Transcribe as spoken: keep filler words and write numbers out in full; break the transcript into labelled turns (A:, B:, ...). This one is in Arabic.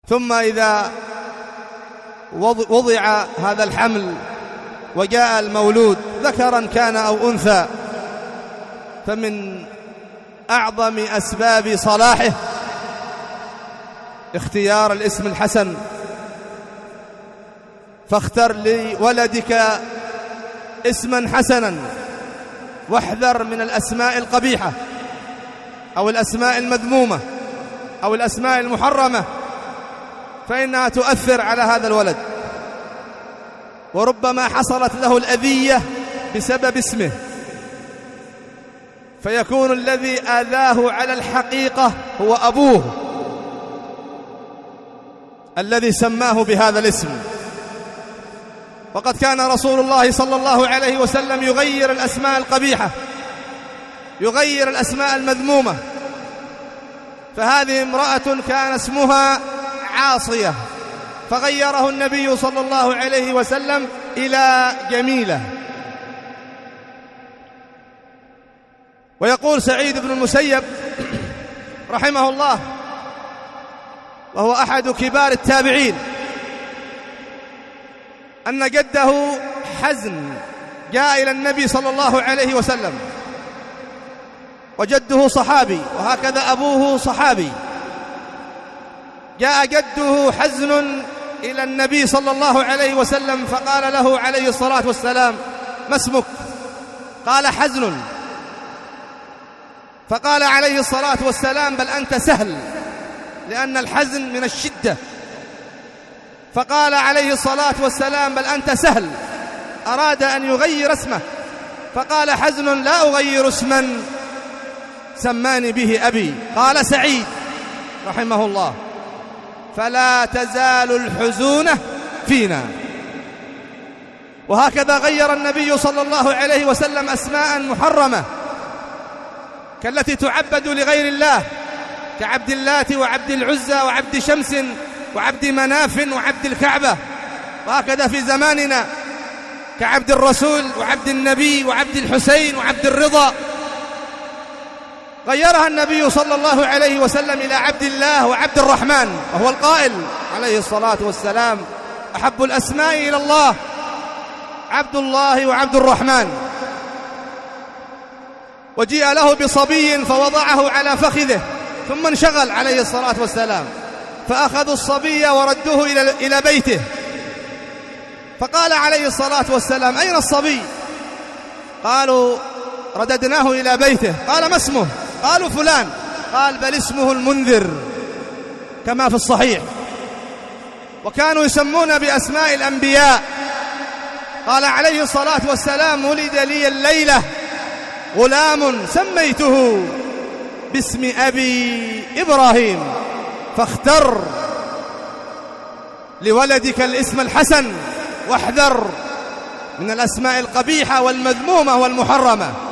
A: ثم إذا وضع هذا الحمل وجاء المولود ذكرا كان أو أنثى، فمن أعظم أسباب صلاحه اختيار الاسم الحسن. فاختر لولدك اسما حسنا، واحذر من الأسماء القبيحة أو الأسماء المذمومة أو الأسماء المحرمة، فإنها تؤثر على هذا الولد، وربما حصلت له الأذية بسبب اسمه، فيكون الذي آذاه على الحقيقة هو أبوه الذي سماه بهذا الاسم. وقد كان رسول الله صلى الله عليه وسلم يغير الأسماء القبيحة، يغير الأسماء المذمومة. فهذه امرأة كان اسمها عاصية، فغيره النبي صلى الله عليه وسلم إلى جميلة. ويقول سعيد بن المسيب رحمه الله، وهو أحد كبار التابعين، أن جده حزن جاء إلى النبي صلى الله عليه وسلم، وجده صحابي وهكذا أبوه صحابي. جاء جده حزن إلى النبي صلى الله عليه وسلم، فقال له عليه الصلاة والسلام: ما اسمك؟ قال: حزن. فقال عليه الصلاة والسلام: بل أنت سهل، لأن الحزن من الشدة. فقال عليه الصلاة والسلام: بل أنت سهل. أراد أن يغير اسمه، فقال حزن: لا أغير اسما سماني به أبي. قال سعيد رحمه الله: فلا تزال الحزونة فينا. وهكذا غير النبي صلى الله عليه وسلم أسماء محرمة كالتي تعبد لغير الله، كعبد اللات وعبد العزى وعبد شمس وعبد مناف وعبد الكعبة. وهكذا في زماننا كعبد الرسول وعبد النبي وعبد الحسين وعبد الرضا. غيرها النبي صلى الله عليه وسلم إلى عبد الله وعبد الرحمن، وهو القائل عليه الصلاة والسلام: أحب الأسماء إلى الله عبد الله وعبد الرحمن. وجيء له بصبي فوضعه على فخذه، ثم انشغل عليه الصلاة والسلام، فأخذوا الصبي وردوه إلى بيته، فقال عليه الصلاة والسلام: أين الصبي؟ قالوا: رددناه إلى بيته. قال: ما اسمه؟ قالوا: فلان. قال: بل اسمه المنذر، كما في الصحيح. وكانوا يسمون بأسماء الأنبياء. قال عليه الصلاة والسلام: ولد لي الليلة غلام سميته باسم أبي إبراهيم، فاختر لولدك الاسم الحسن، واحذر من الأسماء القبيحة والمذمومة والمحرمة.